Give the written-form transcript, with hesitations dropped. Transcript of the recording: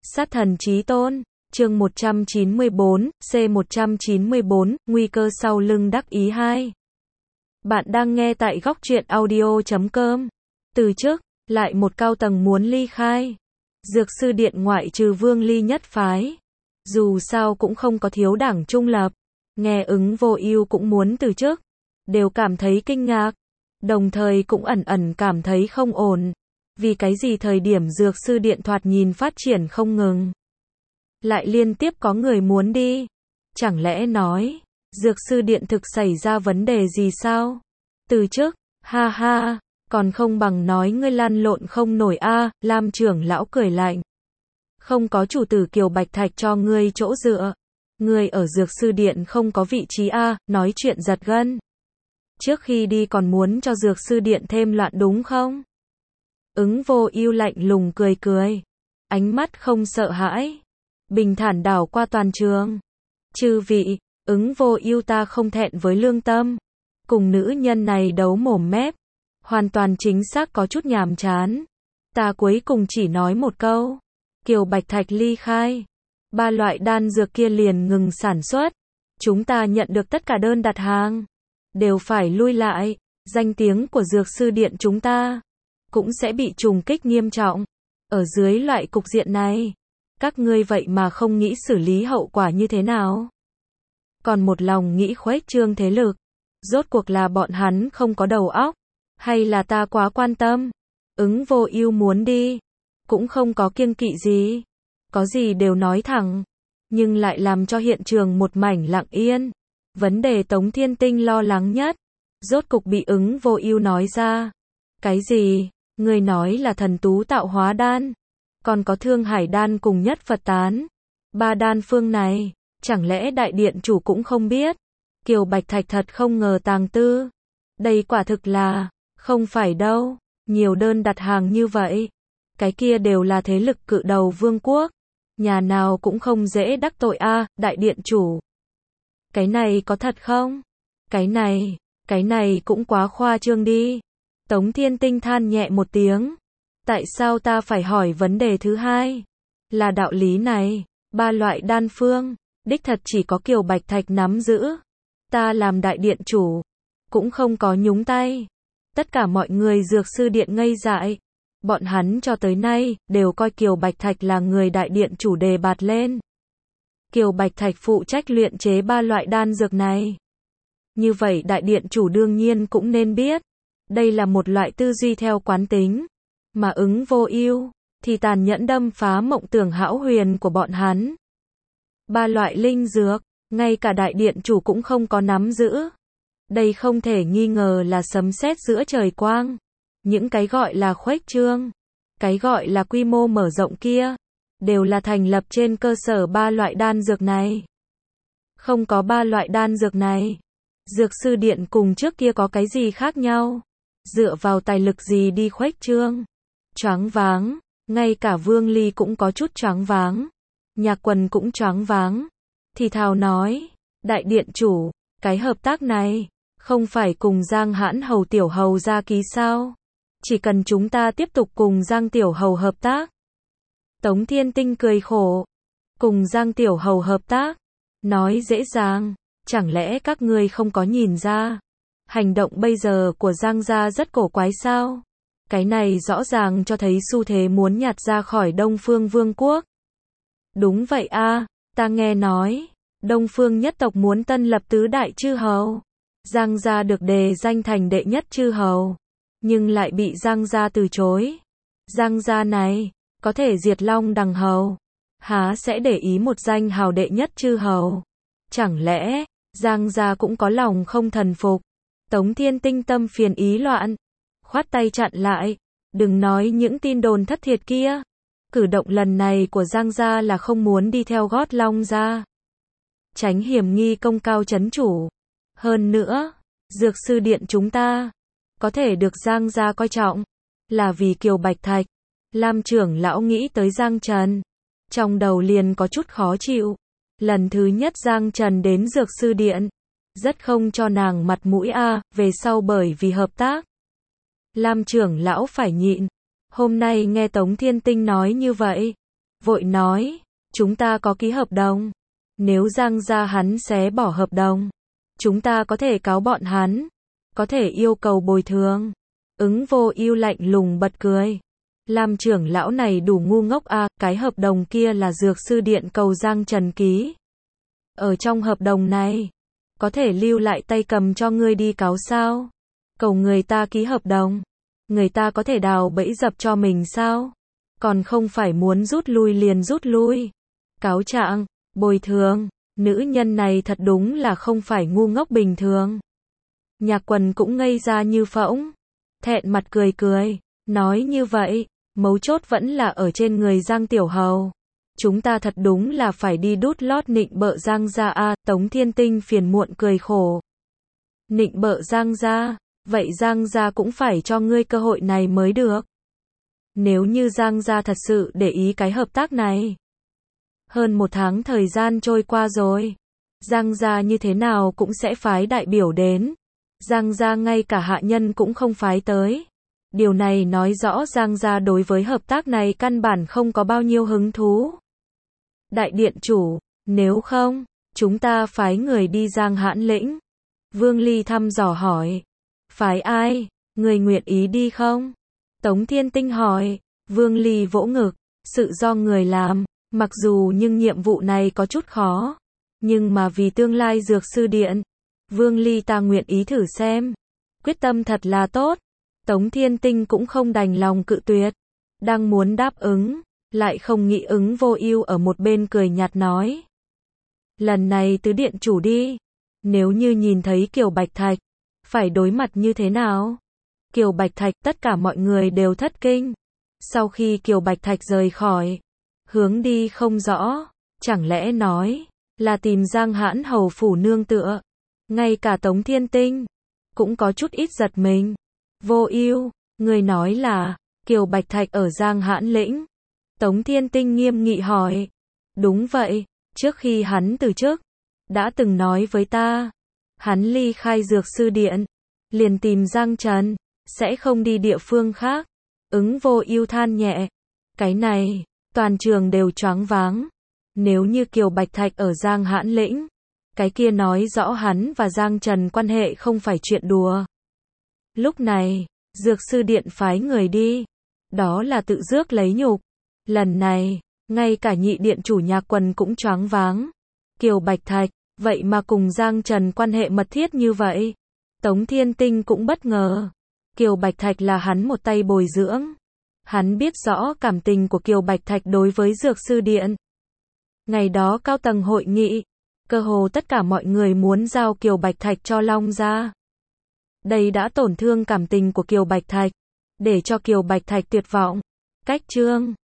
Sát thần chí tôn, chương 194, C194, nguy cơ sau lưng đắc ý 2. Bạn đang nghe tại góc truyện audio.com. Từ trước, lại một cao tầng muốn ly khai. Dược sư điện ngoại trừ Vương Ly nhất phái. Dù sao cũng không có thiếu đảng trung lập. Nghe Ứng Vô Ưu cũng muốn từ chức. Đều cảm thấy kinh ngạc. Đồng thời cũng ẩn ẩn cảm thấy không ổn. Vì cái gì thời điểm dược sư điện thoạt nhìn phát triển không ngừng. Lại liên tiếp có người muốn đi. Chẳng lẽ nói, dược sư điện thực xảy ra vấn đề gì sao? Từ trước, ha ha, còn không bằng nói ngươi lăn lộn không nổi a. Lam trưởng lão cười lạnh. Không có chủ tử Kiều Bạch Thạch cho ngươi chỗ dựa. Ngươi ở dược sư điện không có vị trí a. Nói chuyện giật gân. Trước khi đi còn muốn cho dược sư điện thêm loạn đúng không? Ứng Vô Ưu lạnh lùng cười cười. Ánh mắt không sợ hãi. Bình thản đảo qua toàn trường. Chư vị, Ứng Vô Ưu ta không thẹn với lương tâm. Cùng nữ nhân này đấu mồm mép. Hoàn toàn chính xác có chút nhàm chán. Ta cuối cùng chỉ nói một câu. Kiều Bạch Thạch ly khai. 3 loại đan dược kia liền ngừng sản xuất. Chúng ta nhận được tất cả đơn đặt hàng. Đều phải lui lại. Danh tiếng của dược sư điện chúng ta cũng sẽ bị trùng kích nghiêm trọng. Ở dưới loại cục diện này, các ngươi vậy mà không nghĩ xử lý hậu quả như thế nào? Còn một lòng nghĩ khuếch trương thế lực. Rốt cuộc là bọn hắn không có đầu óc, hay là ta quá quan tâm? Ứng Vô Ưu muốn đi, cũng không có kiêng kỵ gì. Có gì đều nói thẳng, nhưng lại làm cho hiện trường một mảnh lặng yên. Vấn đề Tống Thiên Tinh lo lắng nhất, rốt cục bị Ứng Vô Ưu nói ra. Cái gì? Ngươi nói là thần tú tạo hóa đan, còn có Thương Hải đan cùng Nhất Phật tán. 3 đan phương này, chẳng lẽ đại điện chủ cũng không biết? Kiều Bạch Thạch thật không ngờ tàng tư. Đây quả thực là, không phải đâu, nhiều đơn đặt hàng như vậy. Cái kia đều là thế lực cự đầu vương quốc. Nhà nào cũng không dễ đắc tội a, đại điện chủ. Cái này có thật không? Cái này cũng quá khoa trương đi. Tống Thiên Tinh than nhẹ một tiếng. Tại sao ta phải hỏi vấn đề thứ hai? Là đạo lý này, 3 loại đan phương, đích thật chỉ có Kiều Bạch Thạch nắm giữ. Ta làm đại điện chủ, cũng không có nhúng tay. Tất cả mọi người dược sư điện ngây dại. Bọn hắn cho tới nay, đều coi Kiều Bạch Thạch là người đại điện chủ đề bạt lên. Kiều Bạch Thạch phụ trách luyện chế 3 loại đan dược này. Như vậy đại điện chủ đương nhiên cũng nên biết. Đây là một loại tư duy theo quán tính. Mà Ứng Vô Ưu thì tàn nhẫn đâm phá mộng tưởng hão huyền của bọn hắn. 3 loại linh dược, ngay cả đại điện chủ cũng không có nắm giữ. Đây không thể nghi ngờ là sấm sét giữa trời quang. Những cái gọi là khuếch trương, cái gọi là quy mô mở rộng kia, đều là thành lập trên cơ sở 3 loại đan dược này. Không có 3 loại đan dược này, dược sư điện cùng trước kia có cái gì khác nhau? Dựa vào tài lực gì đi khuếch trương? Choáng váng, ngay cả Vương Ly cũng có chút choáng váng. Nhạc Quần cũng choáng váng. Thì thào nói, đại điện chủ, cái hợp tác này, không phải cùng Giang Hãn Hầu Tiểu Hầu ra ký sao? Chỉ cần chúng ta tiếp tục cùng Giang Tiểu Hầu hợp tác. Tống Thiên Tinh cười khổ. Cùng Giang Tiểu Hầu hợp tác? Nói dễ dàng, chẳng lẽ các ngươi không có nhìn ra? Hành động bây giờ của Giang gia rất cổ quái sao? Cái này rõ ràng cho thấy xu thế muốn nhạt ra khỏi Đông Phương Vương quốc. Đúng vậy a, ta nghe nói, Đông Phương nhất tộc muốn tân lập tứ đại chư hầu. Giang gia được đề danh thành đệ nhất chư hầu, nhưng lại bị Giang gia từ chối. Giang gia này, có thể diệt Long Đằng hầu, há sẽ để ý một danh hào đệ nhất chư hầu? Chẳng lẽ, Giang gia cũng có lòng không thần phục? Tống Thiên Tinh tâm phiền ý loạn, khoát tay chặn lại, đừng nói những tin đồn thất thiệt kia. Cử động lần này của Giang gia là không muốn đi theo gót Long gia, tránh hiểm nghi công cao trấn chủ. Hơn nữa, dược sư điện chúng ta có thể được Giang gia coi trọng, là vì Kiều Bạch Thạch. Lam trưởng lão nghĩ tới Giang Trần, trong đầu liền có chút khó chịu. Lần thứ nhất Giang Trần đến dược sư điện, rất không cho nàng mặt mũi a. Về sau bởi vì hợp tác, Lam trưởng lão phải nhịn. Hôm nay nghe Tống Thiên Tinh nói như vậy, vội nói, chúng ta có ký hợp đồng. Nếu Giang gia hắn xé bỏ hợp đồng, chúng ta có thể cáo bọn hắn, có thể yêu cầu bồi thường. Ứng Vô Ưu lạnh lùng bật cười. Lam trưởng lão này đủ ngu ngốc à, cái hợp đồng kia là Dược sư điện cầu Giang Trần ký. Ở trong hợp đồng này, có thể lưu lại tay cầm cho ngươi đi cáo sao? Cầu người ta ký hợp đồng, người ta có thể đào bẫy dập cho mình sao? Còn không phải muốn rút lui liền rút lui. Cáo trạng, bồi thường, nữ nhân này thật đúng là không phải ngu ngốc bình thường. Nhạc Quần cũng ngây ra như phỗng, thẹn mặt cười cười, nói như vậy, mấu chốt vẫn là ở trên người Giang Tiểu Hầu. Chúng ta thật đúng là phải đi đút lót nịnh bợ Giang gia a. Tống Thiên Tinh phiền muộn cười khổ. Nịnh bợ Giang gia, vậy Giang gia cũng phải cho ngươi cơ hội này mới được. Nếu như Giang gia thật sự để ý cái hợp tác này. Hơn 1 tháng thời gian trôi qua rồi, Giang gia như thế nào cũng sẽ phái đại biểu đến. Giang gia ngay cả hạ nhân cũng không phái tới. Điều này nói rõ Giang gia đối với hợp tác này căn bản không có bao nhiêu hứng thú. Đại điện chủ, nếu không, chúng ta phái người đi Giang Hãn Lĩnh. Vương Ly thăm dò hỏi. Phái ai? Người nguyện ý đi không? Tống Thiên Tinh hỏi. Vương Ly vỗ ngực. Sự do người làm, mặc dù nhưng nhiệm vụ này có chút khó. Nhưng mà vì tương lai Dược sư điện, Vương Ly ta nguyện ý thử xem. Quyết tâm thật là tốt. Tống Thiên Tinh cũng không đành lòng cự tuyệt. Đang muốn đáp ứng, lại không nghĩ Ứng Vô Ưu ở một bên cười nhạt nói. Lần này tứ điện chủ đi. Nếu như nhìn thấy Kiều Bạch Thạch, phải đối mặt như thế nào? Kiều Bạch Thạch, tất cả mọi người đều thất kinh. Sau khi Kiều Bạch Thạch rời khỏi, hướng đi không rõ, chẳng lẽ nói là tìm Giang Hãn hầu phủ nương tựa. Ngay cả Tống Thiên Tinh cũng có chút ít giật mình. Vô Ưu, người nói là Kiều Bạch Thạch ở Giang Hãn Lĩnh? Tống Thiên Tinh nghiêm nghị hỏi. Đúng vậy, trước khi hắn từ chức, đã từng nói với ta, hắn ly khai Dược sư điện, liền tìm Giang Trần, sẽ không đi địa phương khác. Ứng Vô Ưu than nhẹ, cái này, toàn trường đều choáng váng. Nếu như Kiều Bạch Thạch ở Giang Hãn Lĩnh, cái kia nói rõ hắn và Giang Trần quan hệ không phải chuyện đùa. Lúc này, Dược sư điện phái người đi, đó là tự rước lấy nhục. Lần này, ngay cả nhị điện chủ Nhạc Quần cũng choáng váng. Kiều Bạch Thạch, vậy mà cùng Giang Trần quan hệ mật thiết như vậy. Tống Thiên Tinh cũng bất ngờ. Kiều Bạch Thạch là hắn một tay bồi dưỡng. Hắn biết rõ cảm tình của Kiều Bạch Thạch đối với Dược sư điện. Ngày đó cao tầng hội nghị, cơ hồ tất cả mọi người muốn giao Kiều Bạch Thạch cho Long gia. Đây đã tổn thương cảm tình của Kiều Bạch Thạch, để cho Kiều Bạch Thạch tuyệt vọng. Cách chương